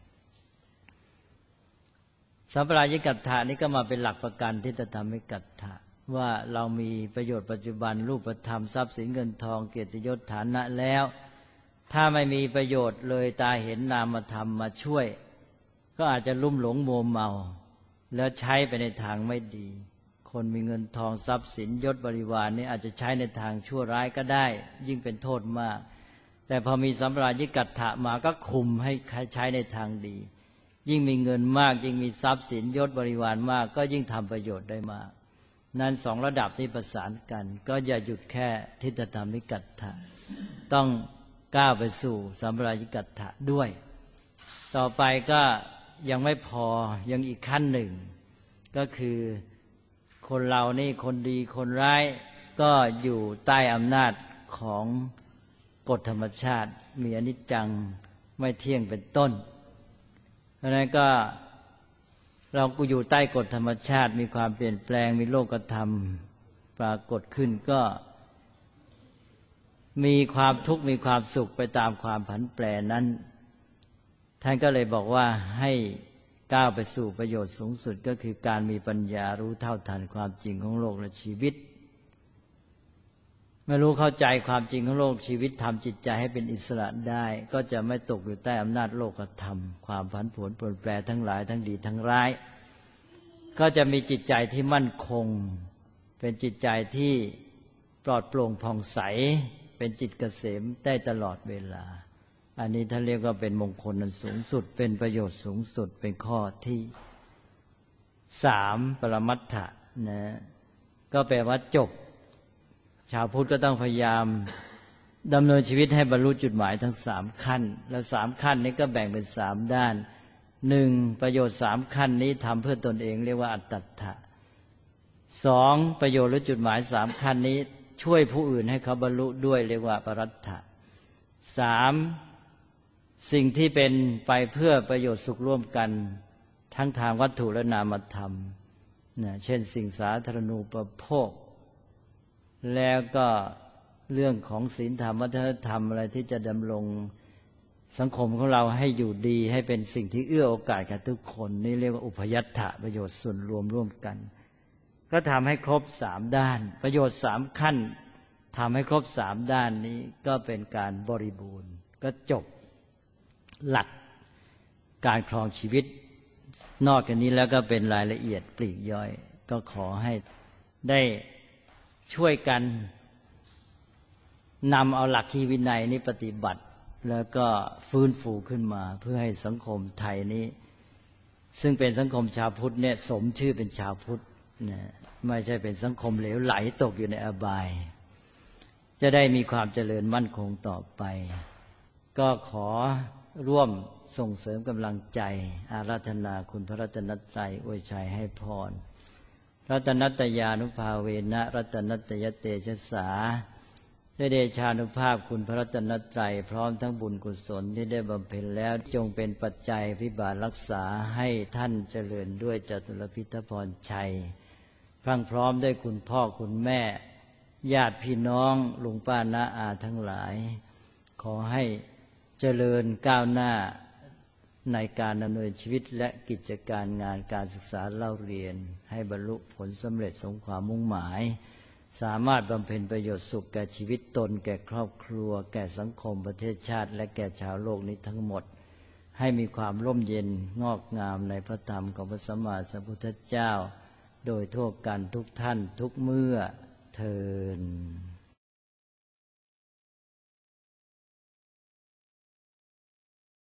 สัมปรายิกัตถะนี้ก็มาเป็นหลักประกันทิฏฐธรรมิกัตถะว่าเรามีประโยชน์ปัจจุบันรูปธรรมทรัพย์สินเงินทองเกียรติยศฐานะแล้วถ้าไม่มีประโยชน์เลยตาเห็นนามธรรมมาช่วยก็อาจจะลุ่มหลงมัวเมาแล้วใช้ไปในทางไม่ดีคนมีเงินทองทรัพย์สินยศบริวารนี่อาจจะใช้ในทางชั่วร้ายก็ได้ยิ่งเป็นโทษมากแต่พอมีสัมปรายิกัตถะมาก็คุมให้ใช้ในทางดียิ่งมีเงินมากยิ่งมีทรัพย์สินยศบริวารมากก็ยิ่งทำประโยชน์ได้มากนั้น2ระดับที่ประสานกันก็อย่าหยุดแค่ทิฏฐธรรมิกัตถะต้องก้าวไปสู่สัมปรายิกัตถะด้วยต่อไปก็ยังไม่พอยังอีกขั้นหนึ่งก็คือคนเรานี่คนดีคนร้ายก็อยู่ใต้อำนาจของกฎธรรมชาติมีอนิจจังไม่เที่ยงเป็นต้นเพราะนั้นก็เราก็อยู่ใต้กฎธรรมชาติมีความเปลี่ยนแปลงมีโลกธรรมปรากฏขึ้นก็มีความทุกข์มีความสุขไปตามความผันแปรนั้นท่านก็เลยบอกว่าให้ก้าวไปสู่ประโยชน์สูงสุดก็คือการมีปัญญารู้เท่าทันความจริงของโลกและชีวิตเมื่อรู้เข้าใจความจริงของโลกชีวิตทำจิตใจให้เป็นอิสระได้ก็จะไม่ตกอยู่ใต้อำนาจโลกธรรมความผันผวนเปลี่ยนแปลงทั้งหลายทั้งดีทั้งร้ายก็จะมีจิตใจที่มั่นคงเป็นจิตใจที่ปลอดโปร่งผ่องใสเป็นจิตเกษมได้ตลอดเวลาอันนี้ท่านเรียกว่าเป็นมงคลอันสูงสุดเป็นประโยชน์สูงสุดเป็นข้อที่3ปรมัตถะนะก็แปลว่าจบชาวพุทธก็ต้องพยายามดำเนินชีวิตให้บรรลุจุดหมายทั้ง3ขั้นและ3ขั้นนี้ก็แบ่งเป็น3ด้าน1ประโยชน์3ขั้นนี้ทำเพื่อตนเองเรียกว่าอัตตัฏฐะ2ประโยชน์หรือจุดหมาย3ขั้นนี้ช่วยผู้อื่นให้เขาบรรลุด้วยเรียกว่าปรัตถะ3สิ่งที่เป็นไปเพื่อประโยชน์สุขร่วมกันทั้งทางวัตถุและนามธรรมเช่นสิ่งสาธารณูปโภคแล้วก็เรื่องของศีลธรรมวัฒนธรรมอะไรที่จะดำรงสังคมของเราให้อยู่ดีให้เป็นสิ่งที่เอื้อโอกาสกับทุกคนนี่เรียกว่าอุปยัตถะประโยชน์ส่วนรวมร่วมกันก็ทำให้ครบ3ด้านประโยชน์3ขั้นทำให้ครบ3ด้านนี้ก็เป็นการบริบูรณ์ก็จบหลักการครองชีวิตนอกจากนี้แล้วก็เป็นรายละเอียดปลีกย่อยก็ขอให้ได้ช่วยกันนำเอาหลักคีวินัยนี้ปฏิบัติแล้วก็ฟื้นฟูขึ้นมาเพื่อให้สังคมไทยนี้ซึ่งเป็นสังคมชาวพุทธเนี่ยสมชื่อเป็นชาวพุทธนะไม่ใช่เป็นสังคมเหลวไหลตกอยู่ในอบายจะได้มีความเจริญมั่นคงต่อไปก็ขอร่วมส่งเสริมกำลังใจอาราธนาคุณพระรัตนตรัยอวยชัยให้พรรัตนัตยานุภาเวนะรัตนัตยเตชะสาได้เดชานุภาพคุณพระรัตนตรัยพร้อมทั้งบุญกุศลที่ได้บำเพ็ญแล้วจงเป็นปัจจัยพิบาลรักษาให้ท่านเจริญด้วยจตุรพิทพรชัยพรั่งพร้อมด้วยคุณพ่อคุณแม่ญาติพี่น้องลุงป้าน้าอาทั้งหลายขอให้เจริญก้าวหน้าในการดำเนินชีวิตและกิจการงานการศึกษาเล่าเรียนให้บรรลุผลสำเร็จสมความมุ่งหมายสามารถบำเพ็ญประโยชน์สุขแก่ชีวิตตนแก่ครอบครัวแก่สังคมประเทศชาติและแก่ชาวโลกนี้ทั้งหมดให้มีความร่มเย็นงอกงามในพระธรรมของพระสัมมาสัมพุทธเจ้าโดยทั่วกันทุกท่านทุกเมื่อเทอญ